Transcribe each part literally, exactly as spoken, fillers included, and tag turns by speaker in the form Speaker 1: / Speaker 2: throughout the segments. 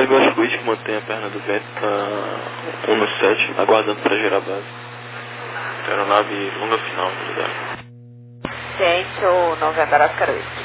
Speaker 1: November Oscar Whisky mantém a perna do vento na um no sete, aguardando para gerar a base. Aeronave longa final, verdade.
Speaker 2: Ciente, o November Oscar Whisky.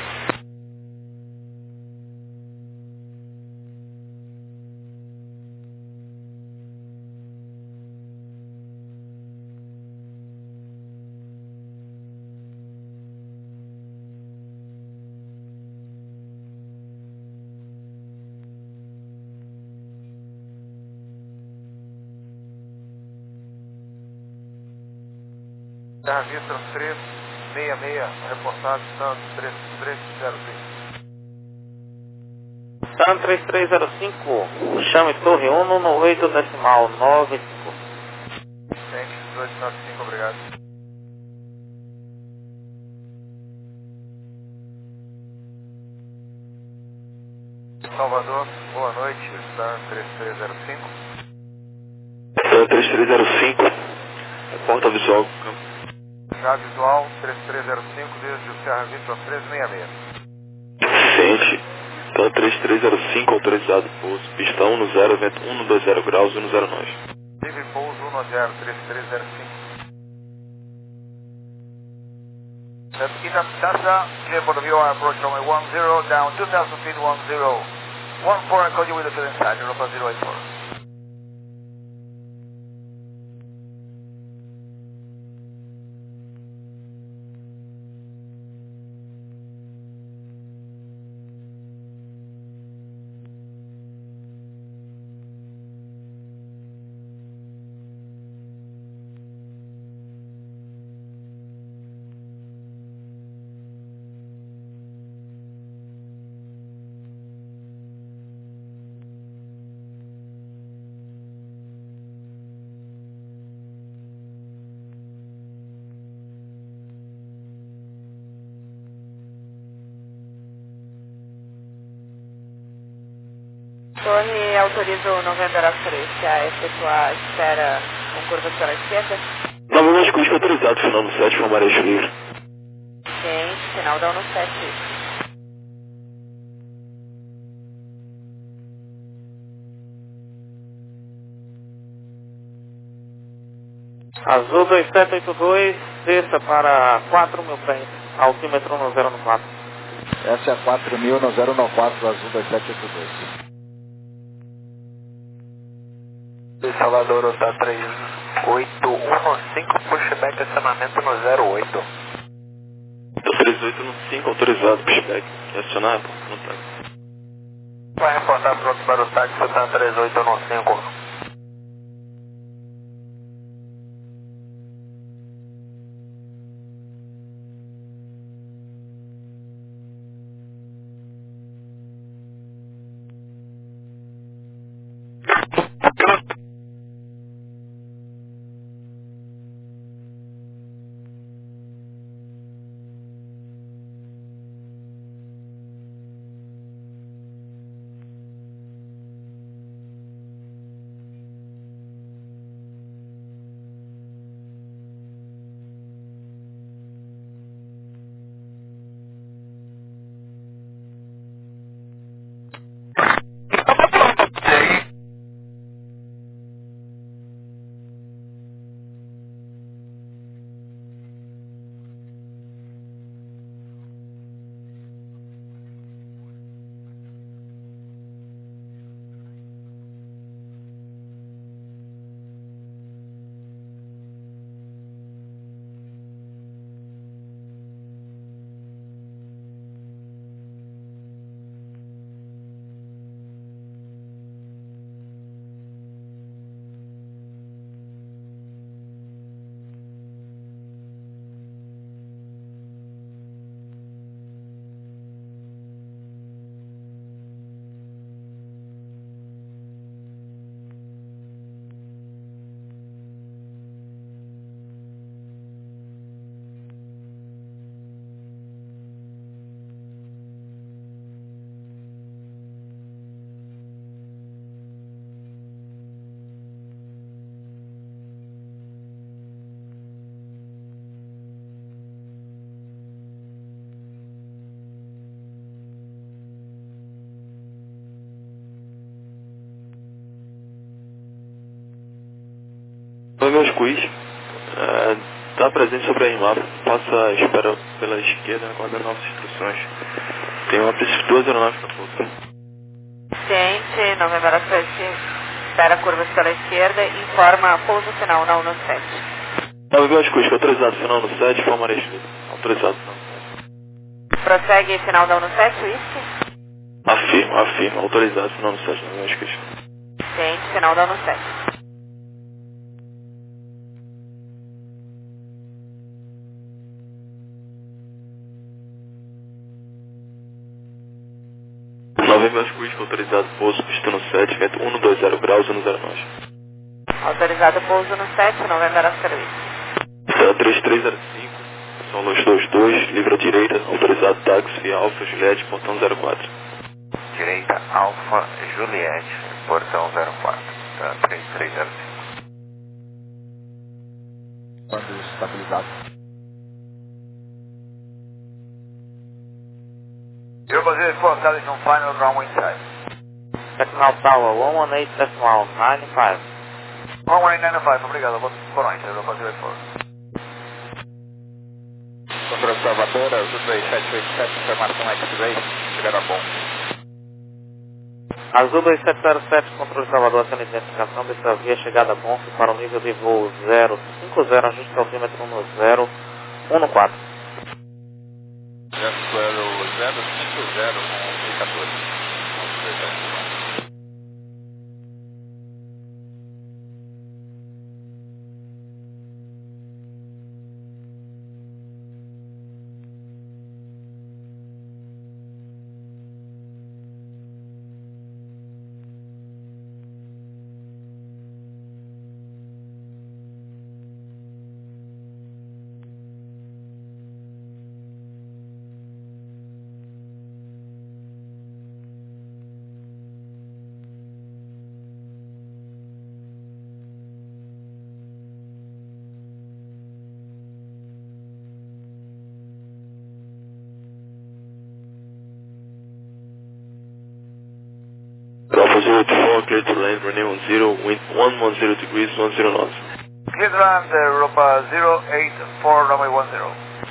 Speaker 3: Terra Vista três seis seis, reportagem Santos três três zero cinco.
Speaker 4: San três três zero cinco, chame Torre um no oito decimal nove cinco.
Speaker 3: Ciente dezoito nove cinco, obrigado. Salvador, boa noite, San três três zero cinco.
Speaker 1: San três três zero cinco, porta visual.
Speaker 3: Já visual três três zero cinco desde o Serra Vista três seis seis.
Speaker 1: Ciente. San três três zero cinco, autorizado pouso. Pista um no zero, vento um no dois zero graus, um no zero nove.
Speaker 3: Livre pouso um no zero, três três zero cinco. Ina Tasa, clear for the V O R approach runway one zero, down two thousand feet one zero. one four, I call you with the fill inside, Europa zero eight four.
Speaker 2: Torre autoriza o November Oscar Whisky a efetuar a espera com curvatura à esquerda.
Speaker 1: November Oscar Whisky autorizado, final no sete, com marejo livre.
Speaker 2: Ciente, sinal da um no sete.
Speaker 4: Azul dois sete oito dois, desça para quatro mil pés, altímetro no zero quatro.
Speaker 5: Essa é a quatro mil no zero quatro do Azul dois sete oito dois.
Speaker 3: Salvador, Ota três oito um cinco, pushback acionamento no zero oito.
Speaker 1: três oito um cinco, autorizado, pushback. Quer acionar? Não tá.
Speaker 3: Vai reportar pronto para o táxi, Ota três oito um cinco.
Speaker 1: meus quiz. Está presente sobre a RMAP. Passa a espera pela esquerda, aguardando novas instruções. Tem uma pista duas aeronaves para pouco.
Speaker 2: Ciente, Novembro sete, espera curvas pela esquerda e informa pouso final na um sete.
Speaker 1: nove meus quiz, autorizado final no sete, forma Arestido. Autorizado final no sete.
Speaker 2: Prossegue final da um sete, Whisky.
Speaker 1: Afirma, afirma. Autorizado final no sete, nove meus quiz.
Speaker 2: Ciente, final da um sete.
Speaker 1: nove meus quiz, autorizado pouso, pista no sete, vento um dois zero graus, um zero nove.
Speaker 2: Autorizado pouso no sete, Novembro Oscar Whisky.
Speaker 1: três três zero cinco, são dois dois dois, livre à direita, autorizado táxi, Alfa, Juliette, portão zero quatro.
Speaker 3: Direita, Alfa, Juliette, portão zero quatro, tá, três três zero cinco.
Speaker 5: Quando estabilizado.
Speaker 3: Eurobus zero four, establishing on final runway side.
Speaker 4: Decimal Tower, one one eight decimal nine five.
Speaker 3: one one eight nine five, obrigado, boa noite, Eurobus zero four.
Speaker 5: Controle Salvador, Azul dois sete oito sete, informação X-Ray, chegada bom.
Speaker 4: Azul dois sete zero sete, controle Salvador, sendo identificação dessa via, chegada bom, para o nível de voo zero cinco zero, ajuste altímetro no zero um quatro.
Speaker 5: zero cinco zero com quatorze.
Speaker 1: Alpha zero two four, clear to land, runway one zero, wind one one zero degrees, one zero knots.
Speaker 3: Clear to land, Europa zero eight four, runway one zero.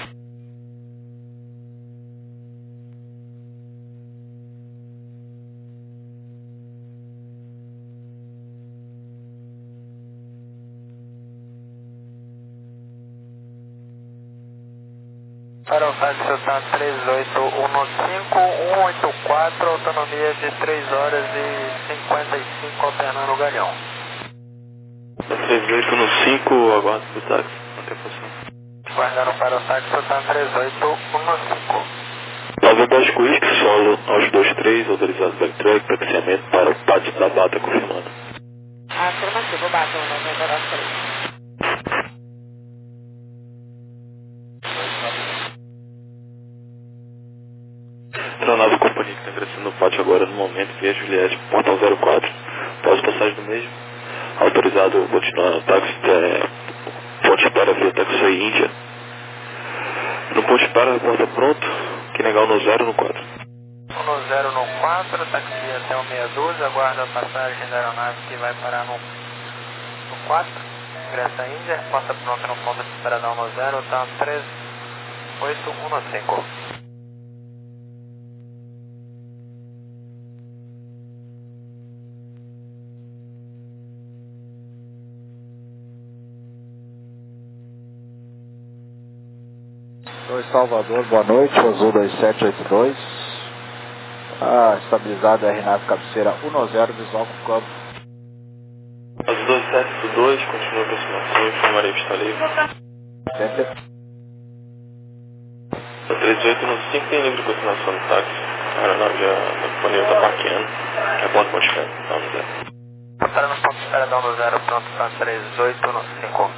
Speaker 6: Para o táxi tá três oito um cinco, um oito quatro, autonomia de três horas e cinquenta e cinco, alternando o galhão.
Speaker 1: três oito um cinco, aguardo pro táxi, manter a posição.
Speaker 6: Guardando para o táxi tá três oito um cinco.
Speaker 1: nove dois quiz, solo aos dois três, autorizado backtrack, taxiamento para o pátio da Bata, confirmando.
Speaker 2: Afirmativo, Bata, Novembro Oscar Whisky.
Speaker 1: Aeronave companhia que está ingressando no pátio agora no momento, via Juliette, portão zero quatro, pós passagem do mesmo, autorizado continuar no táxi até ponte para via táxi Índia. No ponte para, porta pronto, que negar no zero no quatro.
Speaker 6: um zero no quatro, táxi até o meia dúzia, aguarda a passagem da aeronave que vai parar no, no quatro, ingressa a Índia, porta pronta no ponto de espera da um zero, tá três oito um cinco.
Speaker 5: Oi Salvador, boa noite, Azul dois sete oito dois. Ah, estabilizado R nave cabeceira um zero, visual com campo.
Speaker 1: Azul dois sete oito dois, continua a aproximação, informarei que está livre.
Speaker 5: Center.
Speaker 1: três oito um cinco tem livre continuação no táxi, a aeronave já, a companhia está parqueando, é ponto ponte pé, tá no zero.
Speaker 6: Para no ponto de espera da um zero, pronto para três oito um cinco.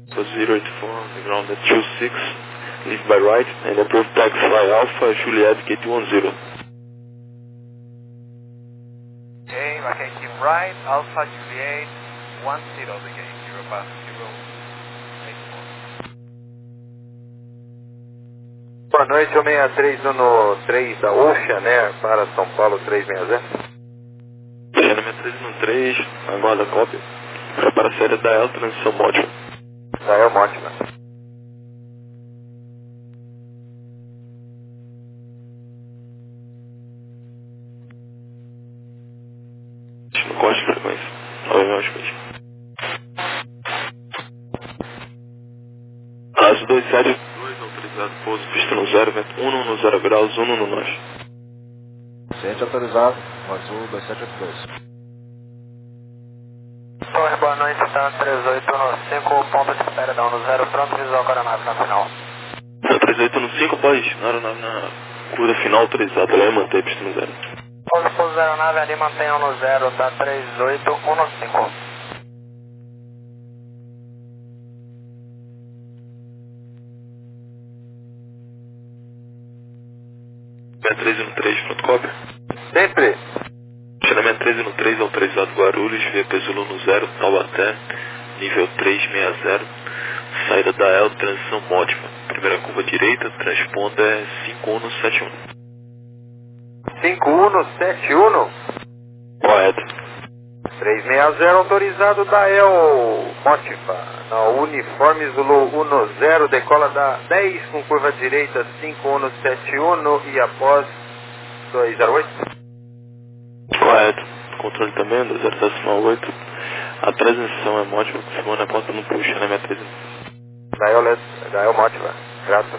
Speaker 1: zero eight four on the ground at two six, leave by right, and approve taxi fly Alpha Juliet gate one zero.
Speaker 3: Okay, vacating right, Alpha Juliet one zero, the gate zero past zero eight four.
Speaker 7: Boa noite, o seis três um no três da Ocean Air para São Paulo três seis zero.
Speaker 1: Ocean seis três um três, aguarda cópia. Prepara a série da El, transição móvel.
Speaker 7: Da El Mótima.
Speaker 1: No corte de frequência. nove mil mesmo. Aso dois sete dois, autorizado pouso, pista no zero, vento um no zero graus, um no norte.
Speaker 5: Ciente autorizado, azul dois sete oito dois.
Speaker 6: Torre, boa noite, tá três oito no cinco, ponto de espera da um no zero, pronto, visual para a nave na final.
Speaker 1: três oito no cinco, pode, na aeronave na curva final autorizada, ela vai manter pista no zero.
Speaker 6: Pouso, pouso, aeronave ali, mantém um no zero, tá três oito um no cinco.
Speaker 1: seis três no três, pronto, cópia.
Speaker 7: Sempre.
Speaker 1: Seis três no três, autorizado Guarulhos, via Zulu no zero, Taubaté, nível três seis zero, saída da El, transição mótima. Primeira curva direita, transponda é cinco um sete um.
Speaker 7: cinco um sete um.
Speaker 1: Correto.
Speaker 7: três seis zero autorizado da El Mótiva. Na Uniforme Zulu um zero, decola da dez com curva direita cinco um sete um e após dois zero oito.
Speaker 1: Correto. Controle também, dois zero oito. A transição é mótima, Simone a porta não puxa, né, minha três.
Speaker 7: Da El, da El Mótiva. Graças.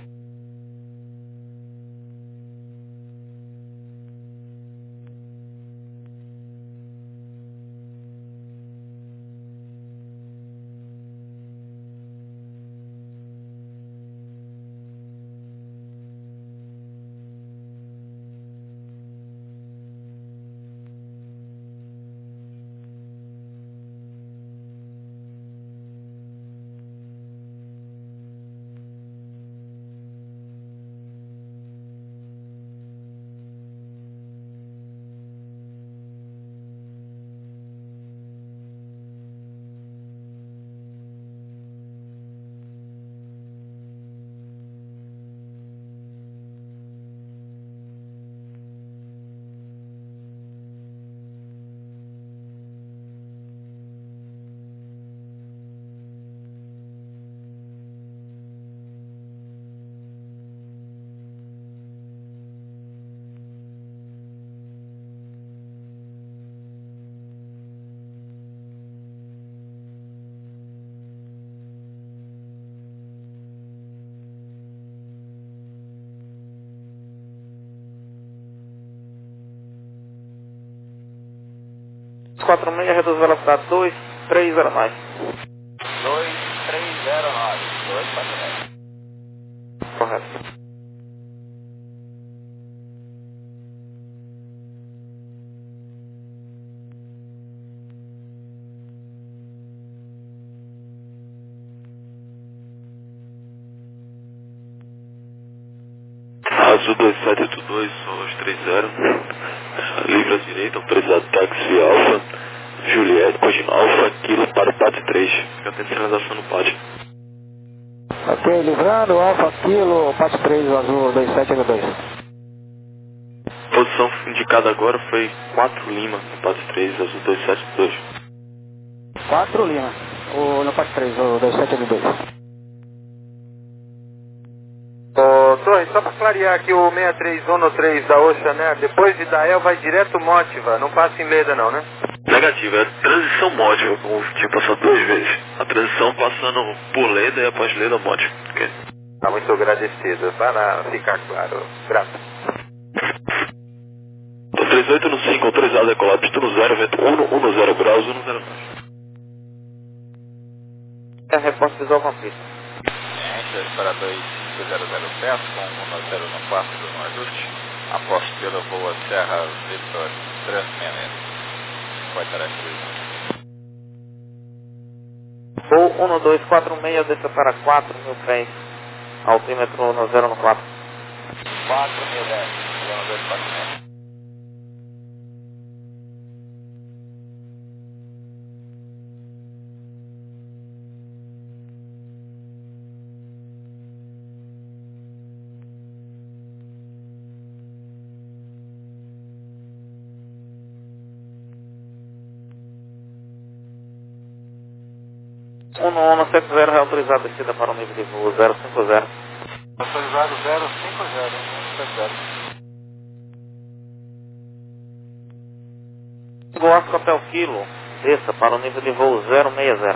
Speaker 4: quatro seis, reduz velocidade dois três zero nove.
Speaker 3: dois três zero nove, dois quatro zero.
Speaker 4: Correto.
Speaker 1: Azul dois sete oito dois, Solos três zero, livre à direita, autorizado táxi Alfa, Juliette, Cogino Alfa, Kilo para o pátio três, fica tendo sinalização no pátio.
Speaker 5: Ok, livrando, Alfa Kilo, Pátio três, azul dois sete oito dois.
Speaker 1: Posição indicada agora foi quatro Lima, no pátio três, azul dois sete oito dois.
Speaker 5: quatro Lima, o, no Pátio três, o dois sete oito dois.
Speaker 7: Ô, Torre, só para clarear aqui o seis três um no três da Ocean Air, depois de Dael vai direto Mótiva, não passa em Leda não, né?
Speaker 1: Negativo, é transição móvel, como tinha passado duas vezes. A transição passando por Leda e após Leda móvel. Okay?
Speaker 7: Tá muito agradecido, para ficar claro. Graças.
Speaker 1: três oito no cinco, autorizado a decolar, pista no zero, vento um no zero graus, um no zero nove.
Speaker 4: É a resposta visual com a pista.
Speaker 8: Ciência para dois cinco zero zero certo, com um no zero no quatro no ajuste. Após pelo voo a Serra Victor três seis seis. Vai tarefa
Speaker 4: Voo um dois quatro seis, desça para quatro mil pés, altímetro no zero no quatro.
Speaker 6: quatro mil dez, um dois quatro seis.
Speaker 4: um um sete zero, reautorizado descida para o nível de voo zero cinco zero.
Speaker 3: Autorizado zero cinco zero, um sete zero.
Speaker 4: Oscar Hotel Kilo, desça para o nível de voo zero seis zero.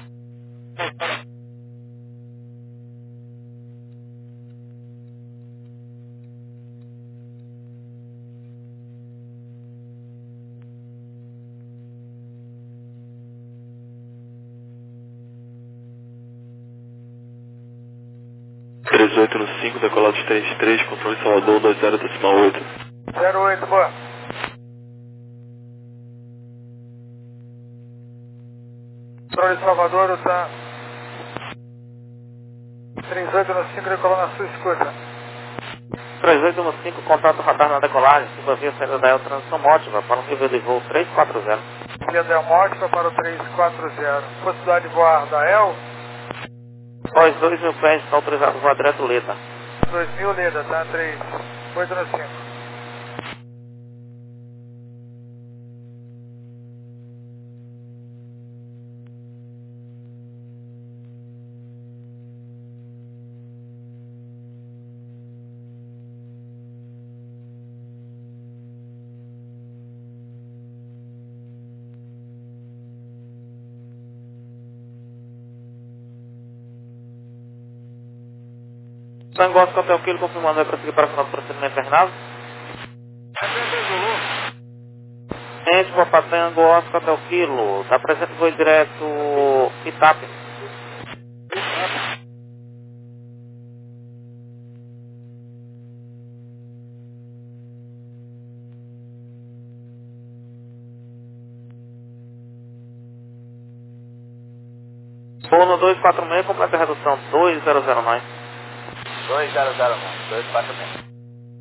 Speaker 1: três oito no cinco, decolado de três três, controle Salvador dois zero decimal oito.
Speaker 3: zero oito, boa. Controle Salvador, tá três oito no cinco, decolando na sua escuta.
Speaker 4: três oito no cinco, contato radar na decolagem, suba via saída da El Transição Mótiva para o nível de voo três quatro zero.
Speaker 3: Via Del Mótica para o três quatro zero. Possibilidade de voar da El?
Speaker 4: Após dois mil pés, está autorizado o voo direto Leda.
Speaker 3: dois mil Leda, tá? três oito no cinco.
Speaker 4: Tango Oscar Hotel Kilo, confirmando, vai prosseguir para o final do procedimento terminado. Gente, Papa Tango Oscar Hotel Kilo, está presente voo direto Itape. Voo no dois quatro seis, completa a redução dois zero zero nove.
Speaker 6: dois zero zero um, dois quatro seis.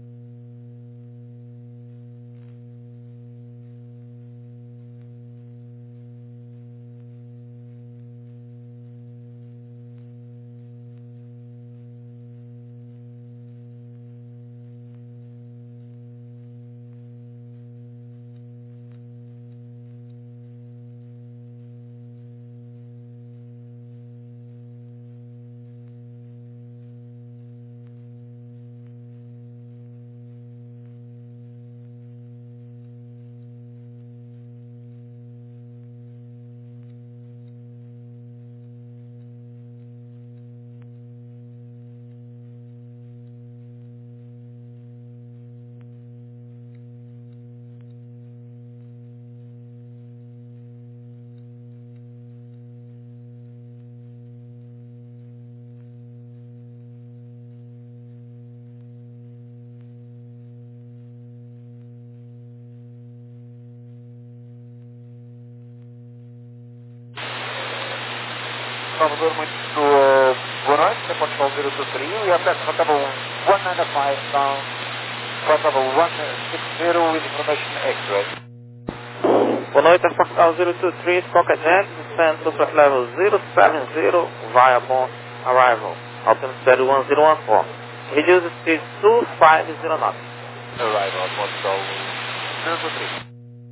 Speaker 3: Salvador, muito uh, boa noite. Você pode fazer o seu trio e até para table one nine five down, para table one six zero with information X-ray.
Speaker 4: Boa noite, Airportal zero two three, Pocket Jet, descend to flight level zero seven zero via Bond arrival, altimeter one zero one four. Reduce speed two five zero knots.
Speaker 6: Arrival, Portugal zero two three.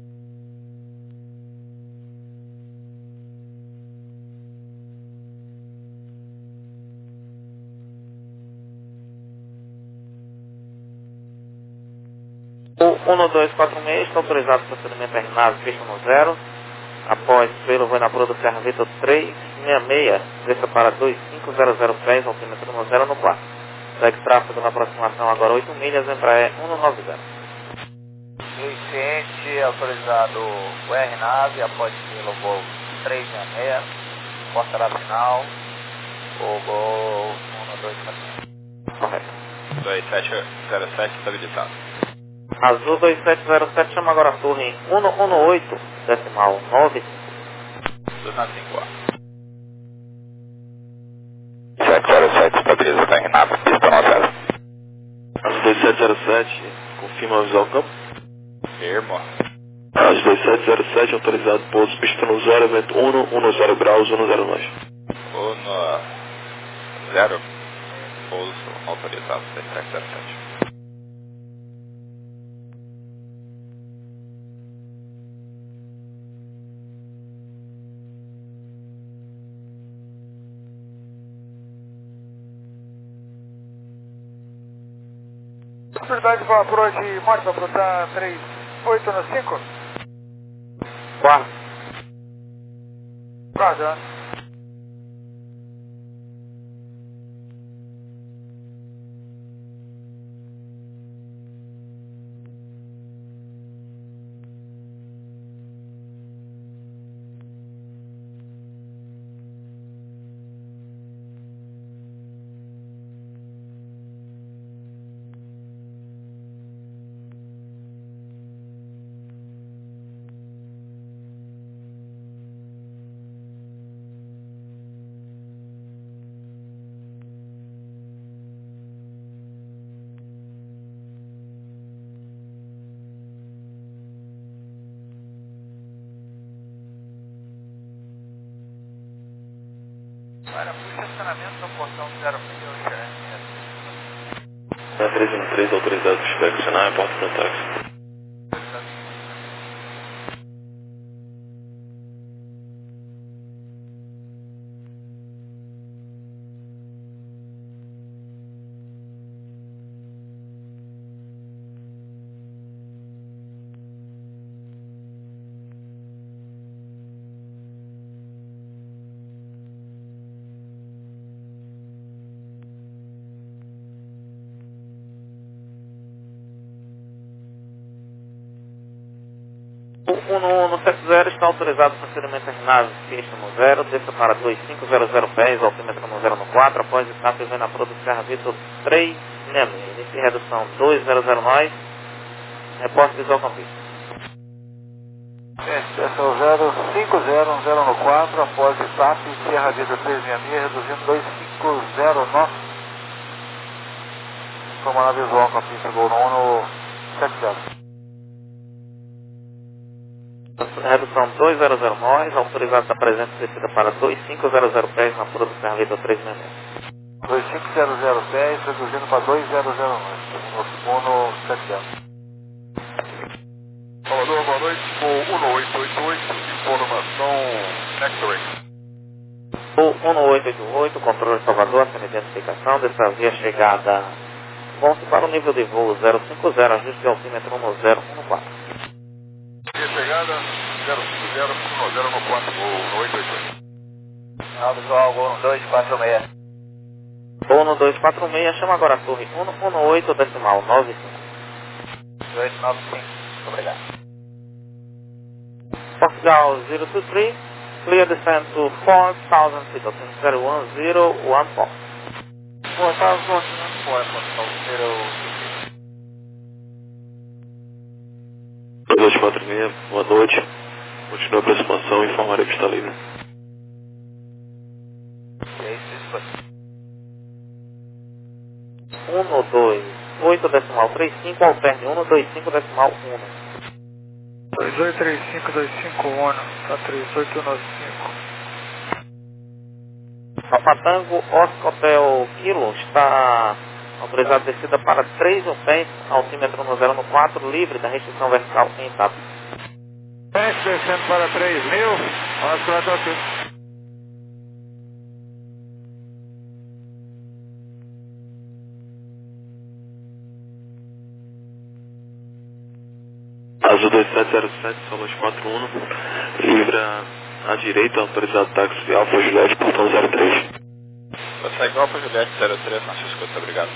Speaker 4: O um dois quatro seis está autorizado o procedimento terminado, pista no zero. Após pelo voo na proa do Serra Vitor três seis seis, desça para dois cinco zero zero pés, altímetro no zero no quatro. Segue tráfego na aproximação agora oito milhas, Embraer cento e noventa.
Speaker 6: Ciente, autorizado o R nave, após pelo voo três seis seis, porta final, o gol um dois quatro seis.
Speaker 4: Correto.
Speaker 8: dois sete zero sete estabilizado.
Speaker 4: Azul dois sete zero sete, chama agora a torre cento e dezoito, decimal nove.
Speaker 8: dois nove cinco.
Speaker 1: dois sete zero sete, confirma a visual campo.
Speaker 8: Firmo.
Speaker 1: As dois sete zero sete, autorizado pouso, pista no zero, vento um, dez graus, um zero nós.
Speaker 8: um zero, pouso autorizado, dois sete zero sete.
Speaker 3: Possibilidade para approach Marte para aproveitar três oito no cinco?
Speaker 4: Quatro.
Speaker 3: Roger. Para puxa estacionamento no portão zero
Speaker 1: Na três um três, autorizado para inspecionar a porta do táxi.
Speaker 4: O no sete zero está autorizado para procedimento terminado, pista no zero, desça para dois cinco zero zero pés, altímetro no zero no quatro, após etapa vem na Prodo Serra Vitor três seis seis, início e redução dois zero zero nós, repórter visual campista.
Speaker 3: Estação zero cinco zero um zero no quatro, após etapa Serra Vitor três seis seis, reduzindo dois cinco zero nove. Tomando a visual campista Gol no sete zero.
Speaker 4: Redução dois zero zero nós, autorizado da presença descida para dois cinco zero zero pés na Prodo Serra Vitor três seis seis.
Speaker 3: dois cinco zero zero pés, reduzindo para dois zero zero nove, no segundo sete zero.
Speaker 9: Salvador, boa noite, voo um oito oito oito, informação Nectaring.
Speaker 4: O um oito oito oito, controle Salvador, sem identificação, dessa via chegada, vão-se para o nível de voo zero cinco zero, ajuste de altímetro um zero um quatro.
Speaker 9: Via chegada zero cinco zero um zero no quatro, voo oito oito oito.
Speaker 3: Final visual, Gol dois quatro seis.
Speaker 4: Voo no dois quatro seis, chama agora a torre um um oito decimal nove cinco.
Speaker 3: dois nove cinco, obrigado.
Speaker 4: Portugal zero two three, clear descent to four thousand feet, zero one zero one four.
Speaker 3: four thousand one four, Portugal zero.
Speaker 1: dois quatro seis, boa noite. Continua a aproximação e informarei que está livre.
Speaker 4: um dois oito decimal trinta e cinco, alterne um dois cinco decimal um.
Speaker 3: dois oito três cinco dois cinco um, tá três oito nove cinco.
Speaker 4: Papatango, Oscar Hotel Kilo, está autorizado descida para três um pés, altímetro no zero no quatro, livre da restrição vertical em etapa.
Speaker 3: Pés descendo para três mil, Oscar Hotel Kilo.
Speaker 1: Azul dois sete zero sete, Solas quatro um, livre à direita, autorizado táxi Alfa Juliette, portão zero três.
Speaker 8: Você é igual Alfa Juliette zero três, nossa escuta, obrigado.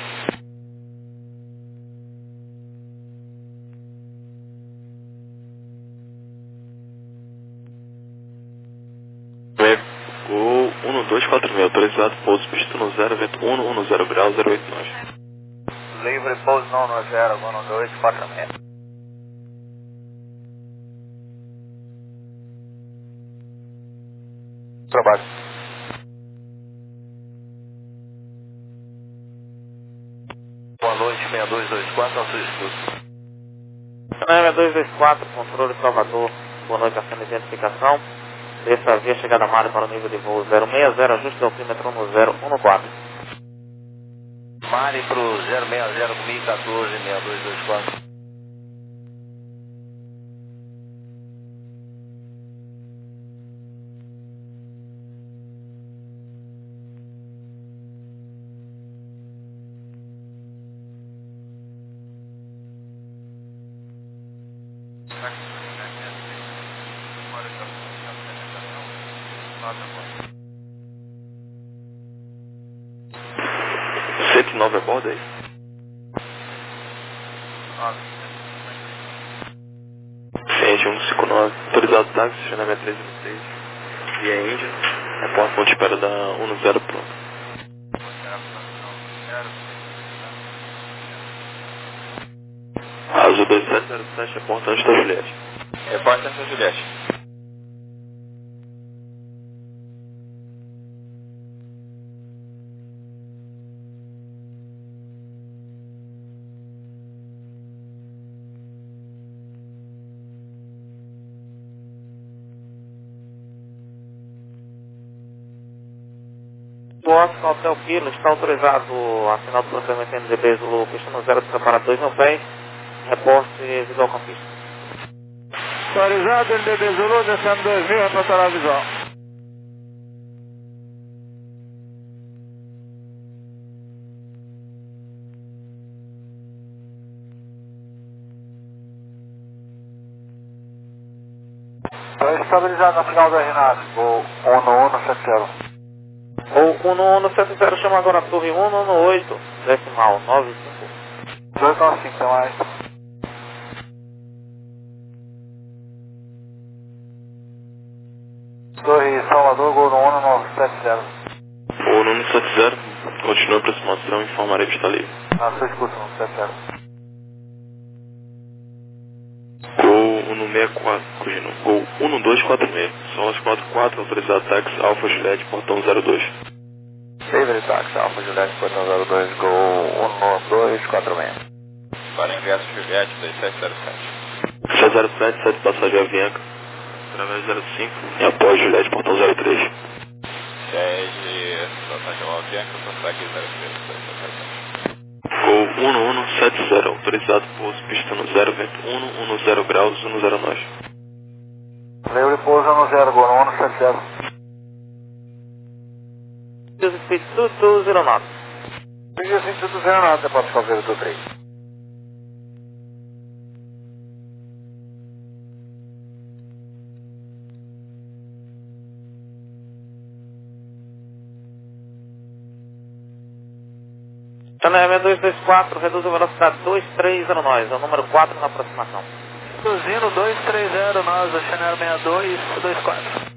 Speaker 1: Gol um dois quatro seis, autorizado pouso pista no zero, vento um, dez graus, zero oito nós.
Speaker 3: Livre pouso não no zero, um dois quatro seis. Trabalho. Boa noite, seis dois dois
Speaker 4: Channel dois dois quatro, controle Salvador, boa noite, acendo identificação. Desça a via chegada a Mário para o nível de voo zero seis zero, ajuste o altímetro no zero um quatro.
Speaker 10: Mari pro zero seis zero comigo, quatorze, seis dois dois quatro.
Speaker 1: cento e nove a bordo, é isso? Ciente cento e cinquenta e nove, autorizado táxi, Channel três um seis, via Índia, reporte ponto de espera da um zero pronto. Azul dois sete zero sete, reporte antes da Juliette.
Speaker 8: Repórter Santa Juliette.
Speaker 4: O Oscar Hotel Kilo está autorizado a assinar o procedimento N D B Zulu, pista no zero, separado dois mil pés, reporte visual com pista.
Speaker 3: Autorizado N D B Zulu, descendo dois mil, reportará visual. Está estabilizado na final da Renato, voo um um sete zero.
Speaker 4: O um um sete zero chama agora a torre um um oito, decimal nove cinco.
Speaker 3: dois nove cinco, tem mais. Torre Salvador, gol no um nove sete zero.
Speaker 1: O um sete zero, continua a aproximação, informarei que está livre.
Speaker 3: Na sua escuta, um sete zero.
Speaker 1: Gol um seis quatro, corrigindo, Gol um dois quatro seis, Solas quatro quatro, autorizado táxi, Alfa Juliette, portão zero dois.
Speaker 10: Sabre Taxi, Alfa Juliette, portão zero dois, Gol um dois quatro seis.
Speaker 8: Para ingresso Juliette dois sete zero sete.
Speaker 1: sete zero sete, sete passageiro Avianca, através zero cinco, e após Juliette, portão zero três.
Speaker 8: Sede passageiro Avianca, Sosag zero três dois sete zero sete.
Speaker 1: Gol um um sete zero, autorizado pouso, pista no zero, vento um, um zero graus, um zero nove.
Speaker 3: Leio pouso no zero, gol no um sete zero.
Speaker 4: Speed dois zero nove.
Speaker 3: Vídeo cinco dois zero nove, pode fazer o do três.
Speaker 4: Channel dois dois quatro, reduz a velocidade dois três zero nove, é o número quatro na aproximação.
Speaker 3: Reduzindo dois três zero, nós, a Channel seis dois dois quatro.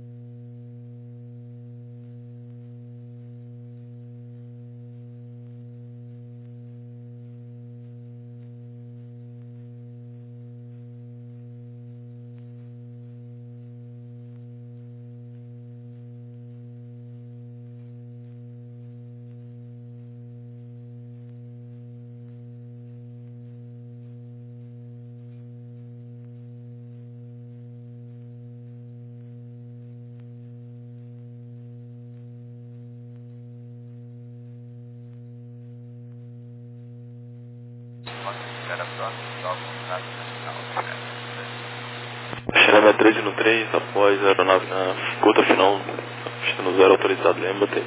Speaker 1: Channel três no três, após a aeronave na curta final, pista no zero, autorizado, lembra-te.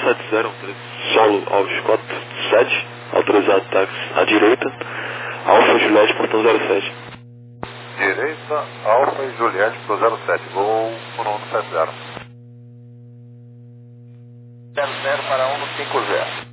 Speaker 1: sete zero, solo Alves quatro sete, autorizado táxi à direita, Alfa Juliette, portão zero sete.
Speaker 7: Direita, Alfa e Juliette pro zero sete, voo um um sete zero.
Speaker 3: zero zero para um cinco zero.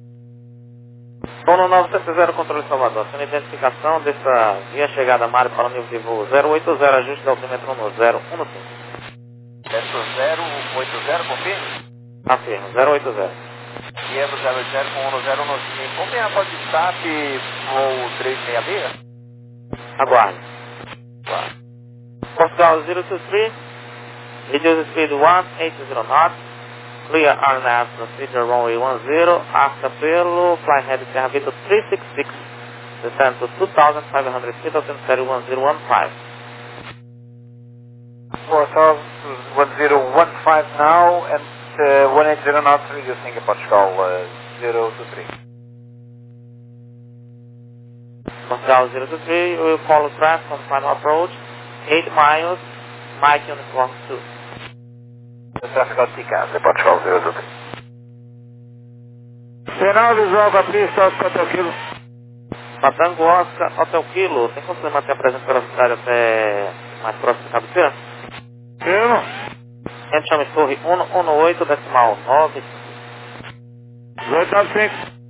Speaker 4: um nove sete zero, controle Salvador. Sendo identificação dessa via chegada Mário para o nível de voo zero oito zero, ajuste do altímetro no zero um cinco.
Speaker 3: zero oito zero, confirme?
Speaker 4: Afirmo, zero oito zero.
Speaker 3: Viemos zero oito zero com um zero um cinco. Confirme a porta de start, voo trezentos e sessenta e seis?
Speaker 4: Aguarde. Portugal zero two three, reduce speed one eight zero knots, clear R N A V procedure runway one zero, after pelo, fly head Serra Vitor three six six, descend to two thousand five hundred feet, altitude one zero one five.
Speaker 3: four thousand one zero one five now, and uh, one eight zero knots, reducing a Portugal uh, zero two three.
Speaker 4: Portugal zero two three, we will follow track on final approach, eight miles, Mike Uniform two.
Speaker 3: The traffic on T C A S, the Portugal zero two three.
Speaker 5: Sinal visual com a pista, Hotel Kilo.
Speaker 4: Patango Oscar, Hotel Kilo, tem como você manter a presença velocidade até mais próximo da cabeceira?
Speaker 5: Kilo.
Speaker 4: Gente, chama Torre um um oito, decimal nove.
Speaker 5: oito nove cinco.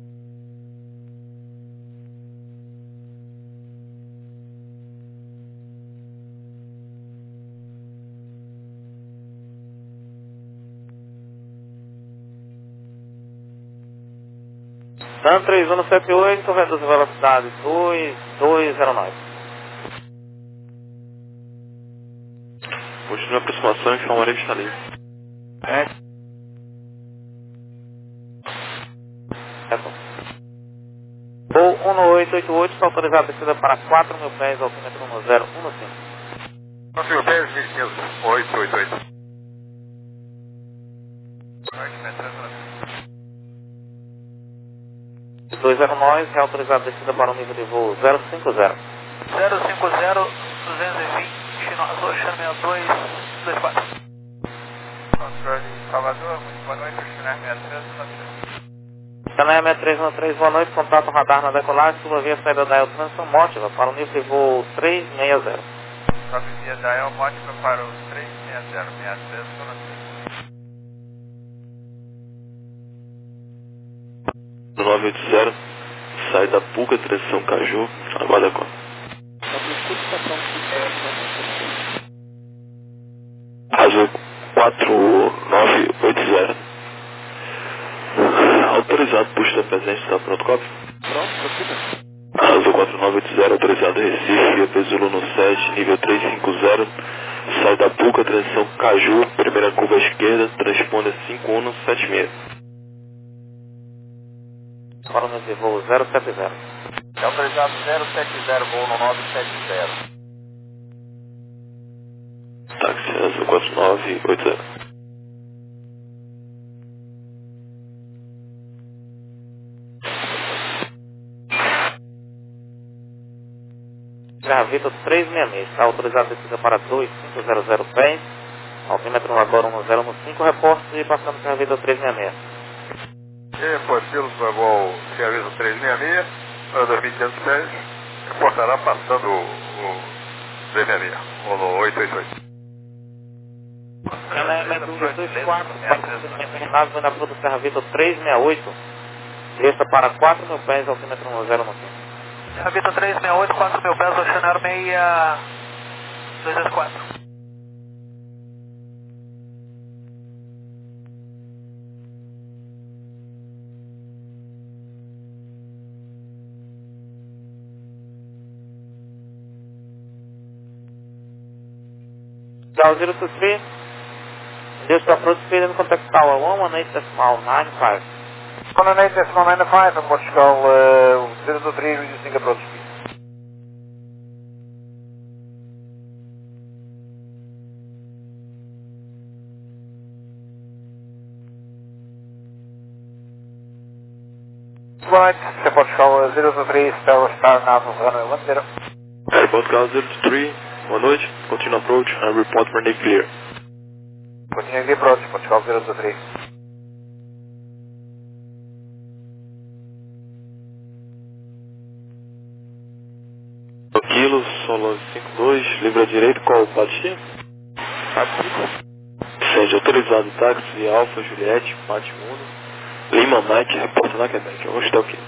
Speaker 4: Dan três um sete oito, reduz a velocidade dois dois zero nove.
Speaker 1: Continua a aproximação, informarei que está livre.
Speaker 5: É.
Speaker 4: É bom. Voo um oito oito oito, está autorizado a descida para quatro mil pés, altímetro no zero um cinco.
Speaker 9: quatro mil pés, oito oito oito.
Speaker 4: dois zero nove, é autorizado a descida para o nível de voo zero cinco zero.
Speaker 6: zero cinco zero, duzentos e vinte, nós Ocean sessenta e dois, dois quatro.
Speaker 9: Controle Salvador, muito boa noite, Ocean sessenta e três, noite.
Speaker 4: Canal sessenta e três um três, boa noite, contato radar na decolagem, suba via saída da Eltranção Mótiva para o nível de voo trezentos e sessenta.
Speaker 9: Sobe via da El Mótica para o trezentos e sessenta, sessenta e três, noite.
Speaker 1: nove oito zero, sai da Puca, direção Caju, aguarda a conta. Azul quatro nove oito zero. Autorizado, puxa presente, está pronto, copy?
Speaker 5: Pronto, proceda.
Speaker 1: Azul quatro nove oito zero, autorizado Recife, via Pesulo no sete, nível trezentos e cinquenta, sai da Puca, direção Caju, primeira curva à esquerda, transponder cinco um sete seis.
Speaker 4: Para o nível de voo zero sete zero.
Speaker 3: É autorizado zero sete zero, voo no nove sete zero.
Speaker 1: Táxi Azul quatro nove oito zero.
Speaker 4: Serra Vitor trezentos e sessenta e seis, está autorizado a descida para dois cinco zero zero pés, altímetro agora um zero um cinco, reporte e passando Serra Vitor trezentos e sessenta e seis.
Speaker 9: E Portilo para voo Serviço trezentos e sessenta e seis, para dois mil e quinhentos pés, reportará passando o, o trezentos e sessenta e seis, ou no oito oito oito.
Speaker 4: Ela é dois dois quatro, Renato vai na Fruta Serra Vitor trezentos e sessenta e oito, desça para quatro mil pés, altímetro um zero um cinco.
Speaker 6: Serra Vitor trezentos e sessenta e oito, quatro mil pés, Ocean Air seis dois dois quatro.
Speaker 4: Dow zero two three, reduce the approach speed and contact tower one one eight decimal nine five.
Speaker 3: one eight decimal nine five, and Portugal uh, zero two three, reducing approach speed. Right, so Portugal uh, zero two three, Star Star now from runway one zero.
Speaker 1: Air Portugal zero two three, boa noite, continue approach and report for Nick clear.
Speaker 3: Continue the approach, Portugal zero two three.
Speaker 1: livre à direita, qual o patinho? Seja autorizado táxi Alfa Juliette, Pátio Uno, Lima Mike, reporta na Quebec. Eu vou estar aqui.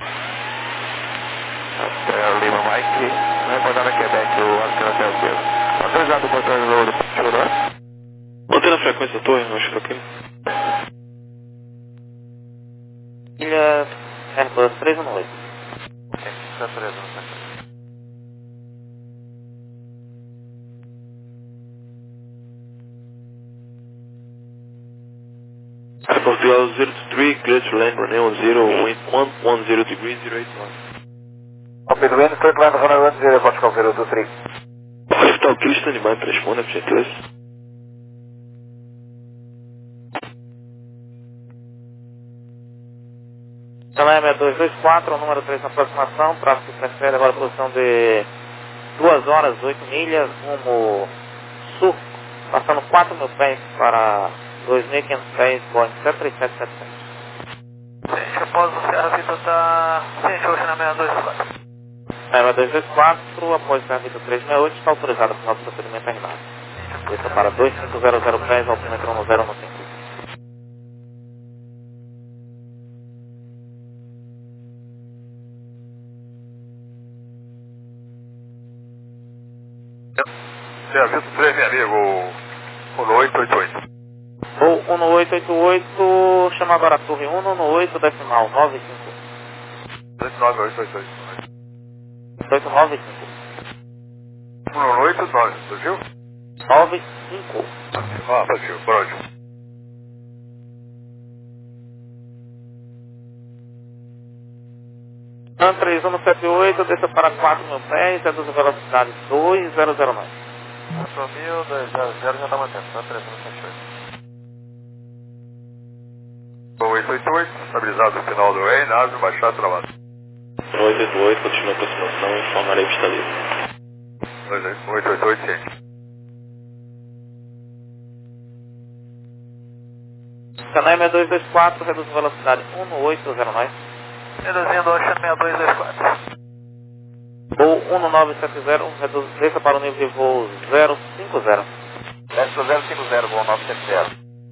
Speaker 10: É, Lima Mike, reportar na Quebec, o Antena Tranquilo. Autorizado o controle do Choró.
Speaker 1: Mantendo a frequência da torre, eu estou aqui.
Speaker 4: Ilha Airbus três um oito.
Speaker 1: Portugal zero two three, clear to land, runway zero one one zero degrees, zero eight one.
Speaker 3: Copy the wind, clear to land, runway one zero, Portugal zero two three.
Speaker 1: Hospital Kill, standby, responda, por gentileza.
Speaker 4: Também é dois dois quatro, número três na aproximação, tráfego que prefere agora a posição de duas horas, oito milhas, rumo sul, passando quatro mil pés para dois mil e quinhentos pés, Boeing sete três sete sete sete.
Speaker 6: Gente, após o Serra Vitor está sem show na seis dois quatro.
Speaker 4: É, dois dois quatro, após o Serra Vitor três seis oito, está autorizado para o nosso procedimento terminado. Desça para dois cinco zero zero pés, altímetro no zero no cinco.
Speaker 9: Serviço três, meu amigo, um oito oito oito.
Speaker 4: Ou um oito oito oito, chama agora a torre um um oito decimal nove cinco.
Speaker 9: dois nove oito oito oito.
Speaker 4: oito nove cinco.
Speaker 9: um oito nove, tu viu?
Speaker 4: nove cinco.
Speaker 9: Ah, partiu, por onde?
Speaker 4: An três um sete oito, desça para quatro mil pés, reduz a velocidade dois zero zero nove.
Speaker 10: quatro mil, dois zero zero, já está mantendo, só três um sete oito.
Speaker 9: oito oito oito, estabilizado no final do E, nave, baixar, travado.
Speaker 1: oito oito oito, continua a aproximação, informarei que está livre.
Speaker 9: oito oito oito, ciente.
Speaker 4: Canal dois dois quatro, reduz a velocidade um oito zero nove.
Speaker 6: Reduzindo Ocean seis dois dois quatro.
Speaker 4: Ou um nove sete zero, reduz, desça para o nível de voo zero cinco zero.
Speaker 10: Desce zero cinco zero, voo nove sete zero.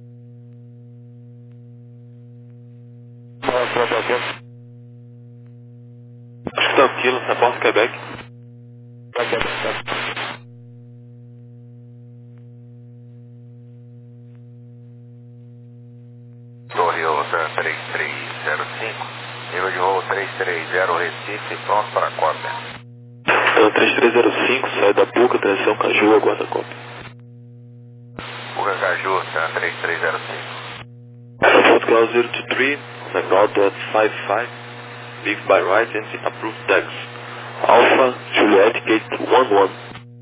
Speaker 1: Hospital Kilo, reporta Quebec.
Speaker 10: Torre Ocean três três zero cinco, nível de voo três três zero, Recife, pronto para a cópia.
Speaker 1: Então três três zero cinco, sai da Puca, direção Caju, aguarda a cópia.
Speaker 10: Puca Caju, Ocean três três zero cinco.
Speaker 1: Portugal zero two three, Northwest five five, leave by right and approved tax. Alpha Juliet Gate one one.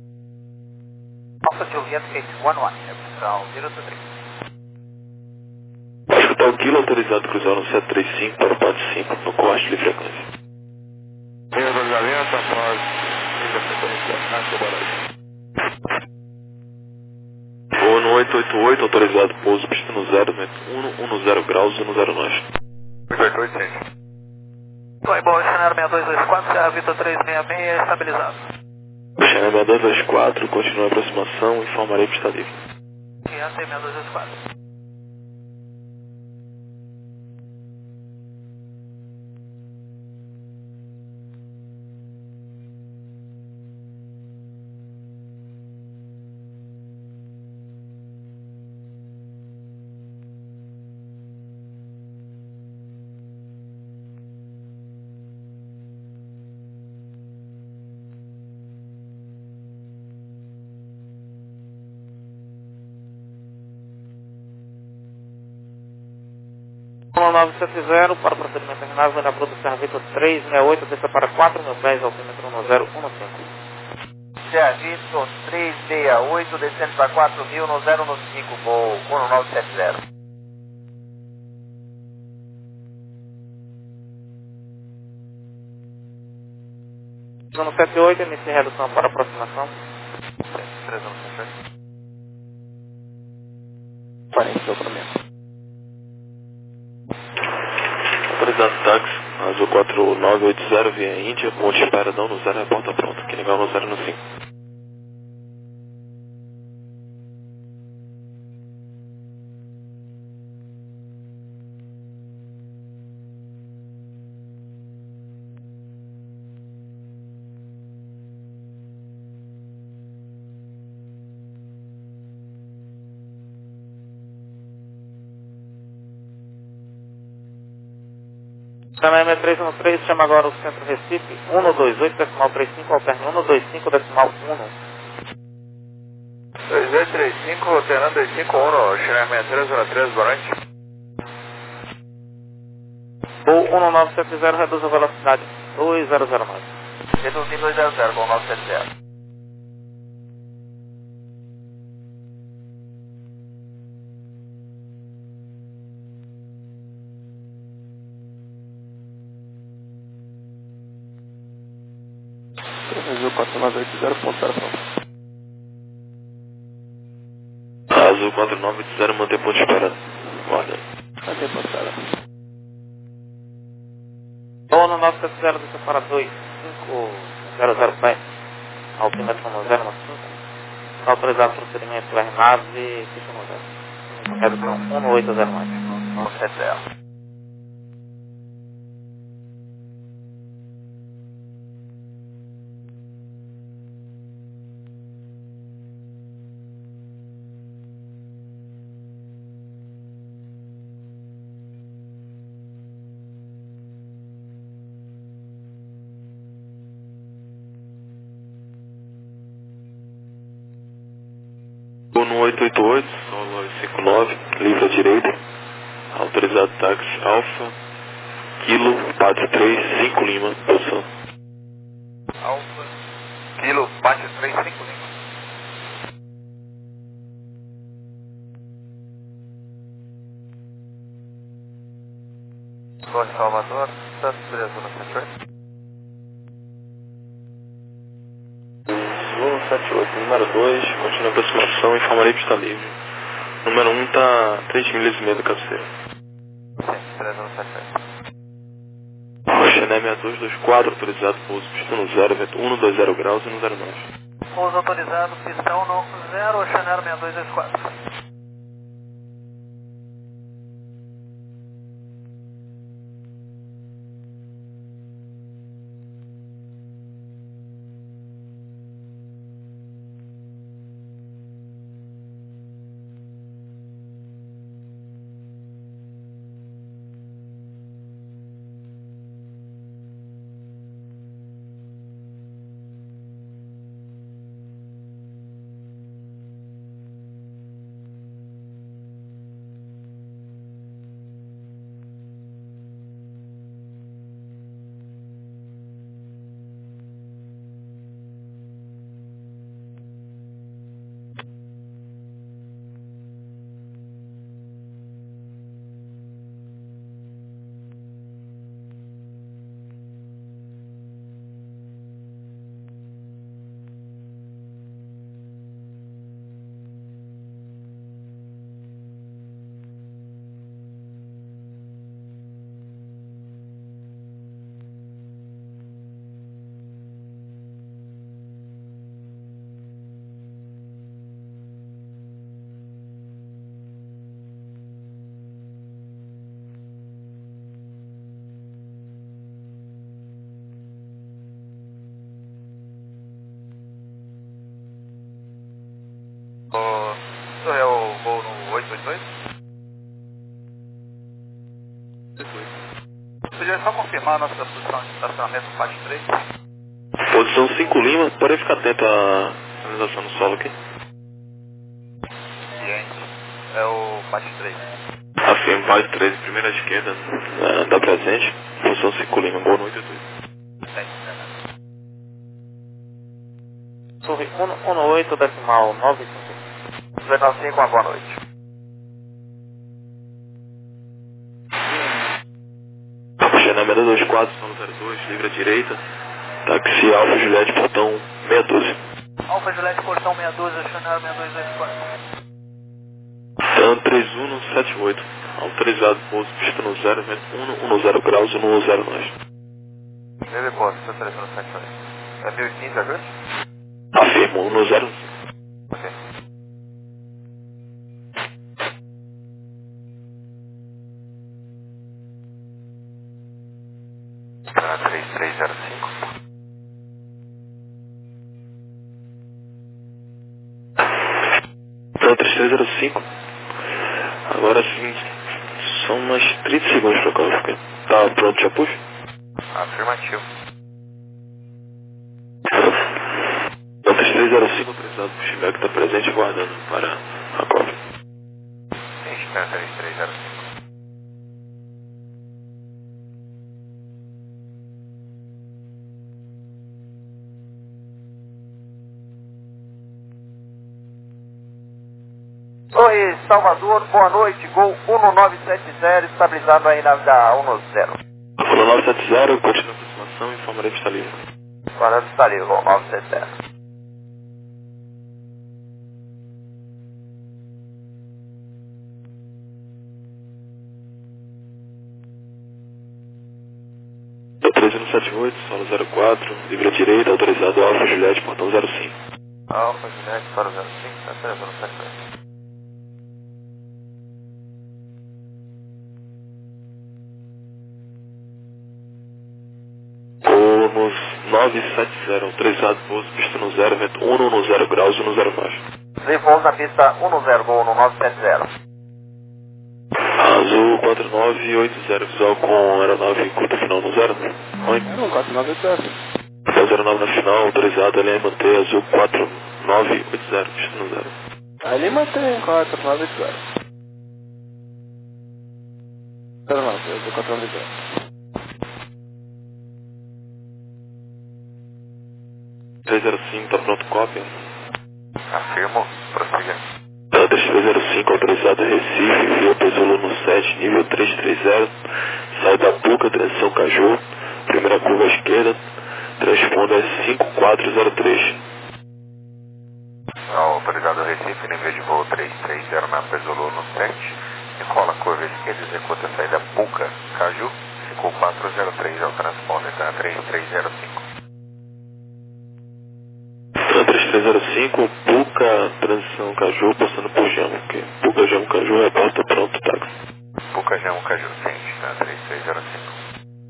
Speaker 3: Alpha Juliet Gate one one, Portugal zero two three.
Speaker 1: Hospital Kilo, autorizado cruzar no sete três cinco para o Pátio cinco, no corte de frequência.
Speaker 10: Visualizamento após nível de frequência na Subaraj.
Speaker 1: Voo no oito oito oito, autorizado pouso pista no zero, vento um zero graus, um zero nove.
Speaker 9: oito oito oito, ciente.
Speaker 6: Foi bom, Ocean seis dois dois quatro, Serra Vitor três seis seis, estabilizado.
Speaker 1: Ocean seis dois dois quatro, continua a aproximação, informarei que está livre.
Speaker 6: E A T seis dois dois quatro.
Speaker 4: um nove sete zero, para o procedimento terminado, vai na produção Serra Vitor três seis oito, desça para quatro mil pés, altímetro no zero um cinco.
Speaker 3: Serra Vitor três seis oito, descendo para quatro mil no zero cinco, voo um nove sete zero.
Speaker 4: um sete oito, inicia redução para aproximação.
Speaker 10: três um sete oito.
Speaker 5: Apareceu para mim.
Speaker 1: Autorizado táxi, azul quatro nove oito zero via Índia, Monte Paradão no zero, reporta pronto, que legal no zero no cinco.
Speaker 4: Canal M três um três, chama agora o Centro Recife, cento e vinte e oito, decimal trinta e cinco, alterne cento e vinte e cinco, decimal um.
Speaker 7: dois dois três cinco, alternando dois cinco um, China sessenta e três, zona três, boa noite.
Speaker 4: Voo um nove sete zero, reduz a velocidade dois zero zero nove.
Speaker 6: Reduzindo dois zero zero, com nove sete zero.
Speaker 1: Azul quatro nove oito zero ponto zero ponto. Azul quatro nove oito zero, mantém ponto de espera. Guarda. Mantém ponto de espera.
Speaker 4: Voo nove sete zero, deixa para dois cinco zero zero pé. Altímetro no zero cinco. Autorizado procedimento R nave, ficha no zero. Redução um oito zero nove.
Speaker 6: nove sete zero.
Speaker 1: No oito oito oito, solo nove cinco nove, livre à direita, autorizado táxi Alfa, Kilo, Pátio três, cinco Lima, posição.
Speaker 7: Alfa, Kilo, Pátio três, cinco Lima. Norte Salvador, Santos três, zona setenta e oito.
Speaker 1: sete oito, número dois, continua a aproximação, informarei que está livre. Número um está três milhas e meia da cabeceira.
Speaker 7: três zero sete.
Speaker 1: Xené seis dois dois quatro, autorizado pouso, pistão no zero, vento um dois zero graus e no zero nove.
Speaker 6: Pouso autorizado, pistão no zero, Chanel seis dois dois quatro.
Speaker 7: Isso é o voo no oito oito dois? Podia só confirmar a nossa posição de estacionamento no Pátio três?
Speaker 1: Posição cinco Lima, pode ficar atento à sinalização no solo aqui.
Speaker 7: Ciente. É o Pátio três.
Speaker 1: Afirmo, Pátio três, primeira esquerda, é, da presente. Posição cinco Lima, boa noite a todos.
Speaker 4: Torre um oito, decimal nove cinco.
Speaker 7: duzentos e cinco, uma boa noite.
Speaker 1: Xené seis dois quatro, solo zero dois, livre à direita. Táxi Alfa Juliette, portão seis um dois.
Speaker 6: Alfa Juliette, portão seis dois, Chanel seis dois dois quatro.
Speaker 1: Tan três um sete oito, autorizado pouso, pista no zero, vento um no zero graus e no zero nove.
Speaker 7: Leve posto, três um sete oito. É mil e quinze, ajuste?
Speaker 1: Afirmo, um no zero.
Speaker 7: Ok. três três zero cinco.
Speaker 1: Então, três três zero cinco. Agora sim, são mais trinta segundos para o carro ficar. Tá pronto, já puxa?
Speaker 10: Afirmativo.
Speaker 1: Delta três zero cinco, autorizado pro Chimbé que está presente, guardando para a cópia.
Speaker 10: Instância três três zero cinco.
Speaker 3: Oi, Salvador, boa noite, Gol um nove sete zero, estabilizado aí na da dez.
Speaker 1: um nove sete zero, continua a aproximação, informarei que está livre.
Speaker 3: Guardando está livre, Gol nove sete zero.
Speaker 1: três um sete oito, solo zero quatro, livre à direita, autorizado Alfa Juliette, portão zero cinco.
Speaker 3: Alfa Juliette, para zero cinco, tá três um sete oito.
Speaker 1: Ônus nove sete zero, autorizado pouso, pista no zero, vento um no zero graus, um no zero baixo.
Speaker 3: Devolve na pista um zero, Gol um nove sete zero.
Speaker 1: Azul quatro nove oito zero, visual com aeronave curta final no zero. Oi?
Speaker 5: Não, quatro nove oito zero.
Speaker 1: zero nove na final, autorizado, L M manter azul quatro nove oito zero, pista no zero.
Speaker 5: Ali mantém quatro nove oito zero. zero nove, azul quatro nove oito zero.
Speaker 1: três zero cinco, tá pronto, cópia.
Speaker 10: Afirmo, prossiga.
Speaker 1: Delta três zero cinco, autorizado Recife, via Pesolo no sete, nível três três zero, sai da Puca, transição Caju, primeira curva à esquerda, transponder cinco quatro zero três.
Speaker 10: Autorizado Recife, nível de voo três três zero na Pesolo no sete, enrola a curva esquerda, executa a saída Puca, Caju, cinco quatro zero três, é o transponder da três três zero cinco.
Speaker 1: três três zero cinco, Puca, transição Caju, passando por Jamo, porque Puca, Jamo, Caju, reporta pronto, táxi.
Speaker 10: Puca, Jamo, Caju, ciente, da três três zero cinco.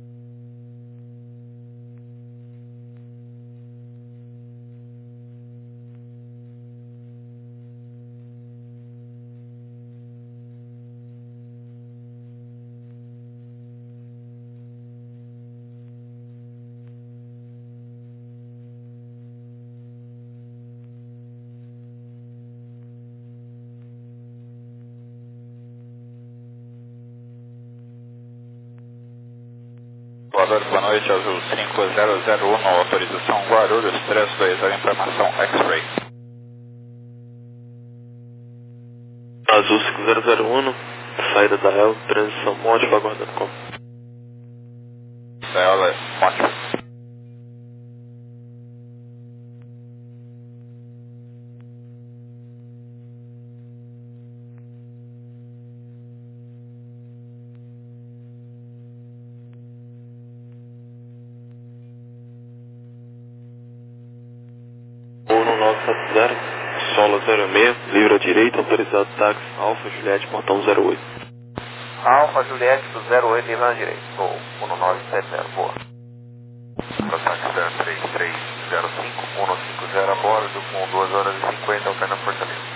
Speaker 8: Voador, boa noite, Azul cinco zero zero um, autorização Guarulhos três dois zero, informação X-Ray.
Speaker 1: Azul cinco zero zero um, saída da L, transição Monte, aguardando como.
Speaker 8: Da L, Monte.
Speaker 1: nove sete zero, solo zero seis, livre à direita, autorizado táxi, Alfa Juliette, portão zero oito.
Speaker 3: Alfa Juliette do zero oito, livre na direita. Gol um nove sete zero, boa.
Speaker 10: Protax três três zero cinco, um cinco zero a bordo, com duas horas e cinquenta, alterna Fortaleza.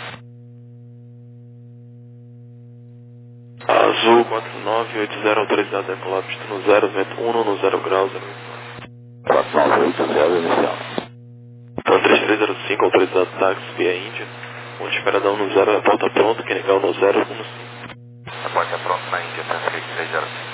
Speaker 1: Azul quatro nove oito zero, autorizado decolar, pista no zero, vento um no zero graus, zero oito.
Speaker 5: quatro nove oito zero inicial.
Speaker 1: Então três três zero cinco, autorizado táxi via Índia, onde esperadão no zero, a porta pronta, que legal no zero, um no cinco.
Speaker 10: A porta pronta na Índia, três três zero cinco.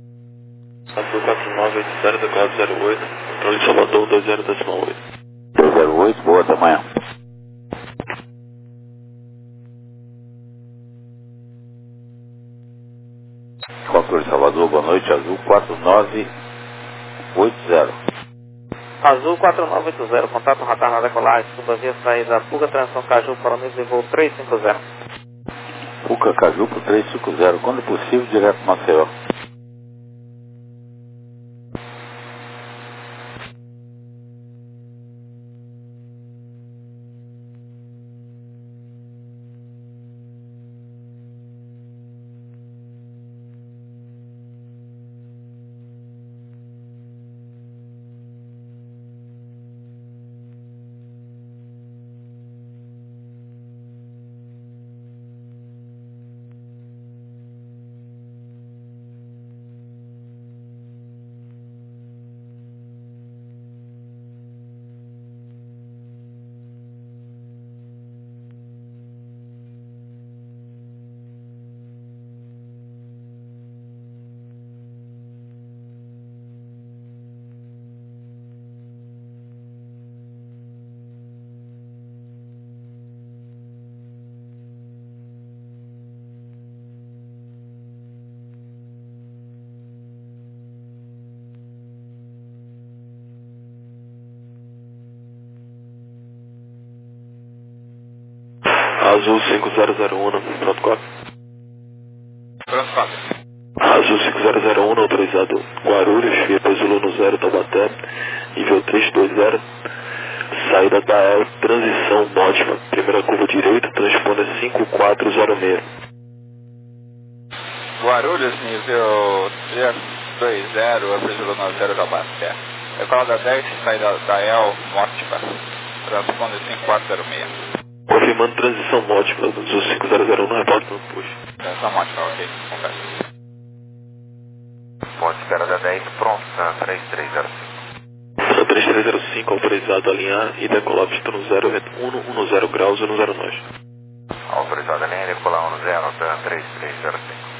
Speaker 1: Azul quatro nove oito zero, decolado zero oito, controle de Salvador dois zero decimal oito.
Speaker 5: zero oito, boa, até amanhã. Controle Salvador, boa noite, Azul quatro nove oito zero.
Speaker 4: Azul quatro nove oito zero, contato radar na decolagem, suba via saída Puga, transição Caju, para o nível de voo três cinco zero.
Speaker 5: Puca Caju para três cinco zero, quando possível, direto para Maceió.
Speaker 1: Azul cinco zero zero um, pronto quatro.
Speaker 8: Pronto quatro.
Speaker 1: Azul cinco zero zero um, autorizado Guarulhos, via Zulu no zero, Taubaté, nível três dois zero, saída da E L, transição ótima, primeira curva direita, transponder cinco quatro zero seis.
Speaker 8: Guarulhos, nível três dois zero, Zulu no zero, Taubaté. Decolada dez, saída da E L, ótima, transponder cinco quatro zero seis.
Speaker 1: Confirmando transição múltipla do Azul cinco zero zero um, repórter no push.
Speaker 8: Transição ótima, ok, confere.
Speaker 10: Ponte espera da dez, pronto, tá três três zero cinco.
Speaker 1: três três zero cinco, autorizado a alinhar e decolar pista no zero, um zero graus, um zero nós.
Speaker 10: Autorizado a linha, decolar um zero, tá três três zero cinco.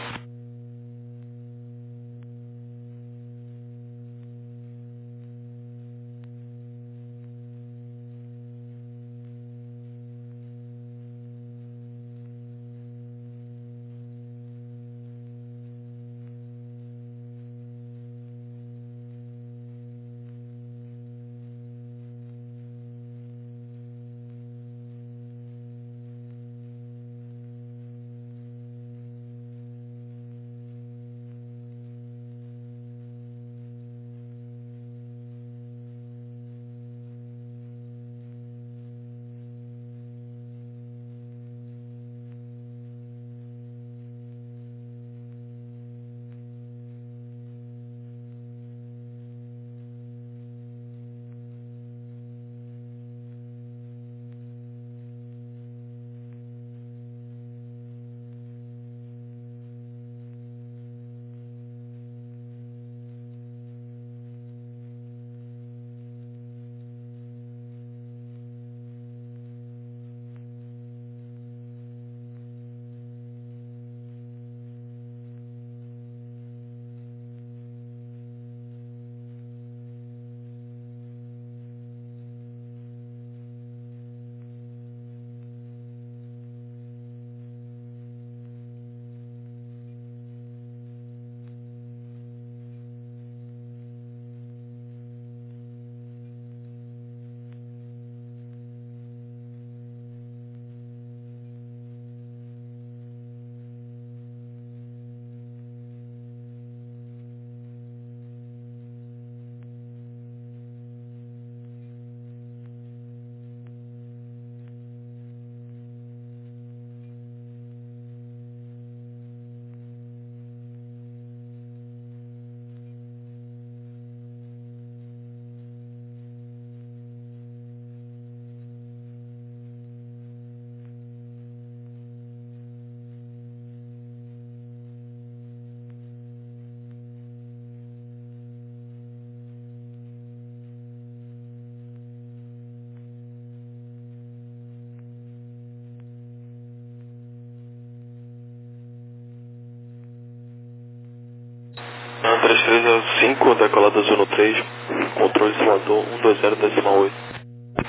Speaker 1: três três zero cinco, decolada Zona três, controle Salvador um dois zero decimal oito.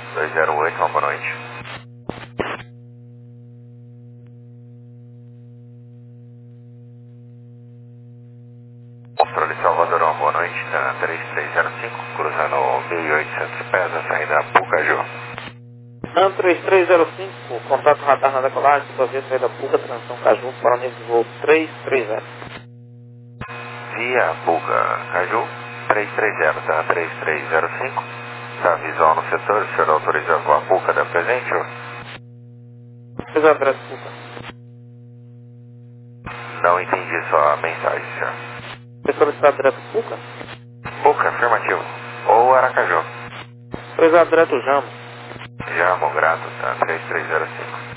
Speaker 10: dois zero oito, uma boa noite. Controle Salvador, uma boa noite, tá três três zero cinco, cruzando mil e oitocentos pés, a saída Pucaju.
Speaker 4: AN três três zero cinco, contato radar na decolagem, supervia saída Puca, transição Caju, para o nível de voo três três zero.
Speaker 10: Via Puca Caju, três três zero, tá três três zero cinco, tá visual no setor, o senhor autoriza a voar Puca da presente?
Speaker 4: Fez a adresse Puca.
Speaker 10: Não entendi só a mensagem, senhor.
Speaker 4: Você solicitar direto Puca?
Speaker 10: Puca, afirmativo. Ou Aracaju.
Speaker 4: Fez a direto Jamo.
Speaker 10: Jamo, grato, tá três três zero cinco.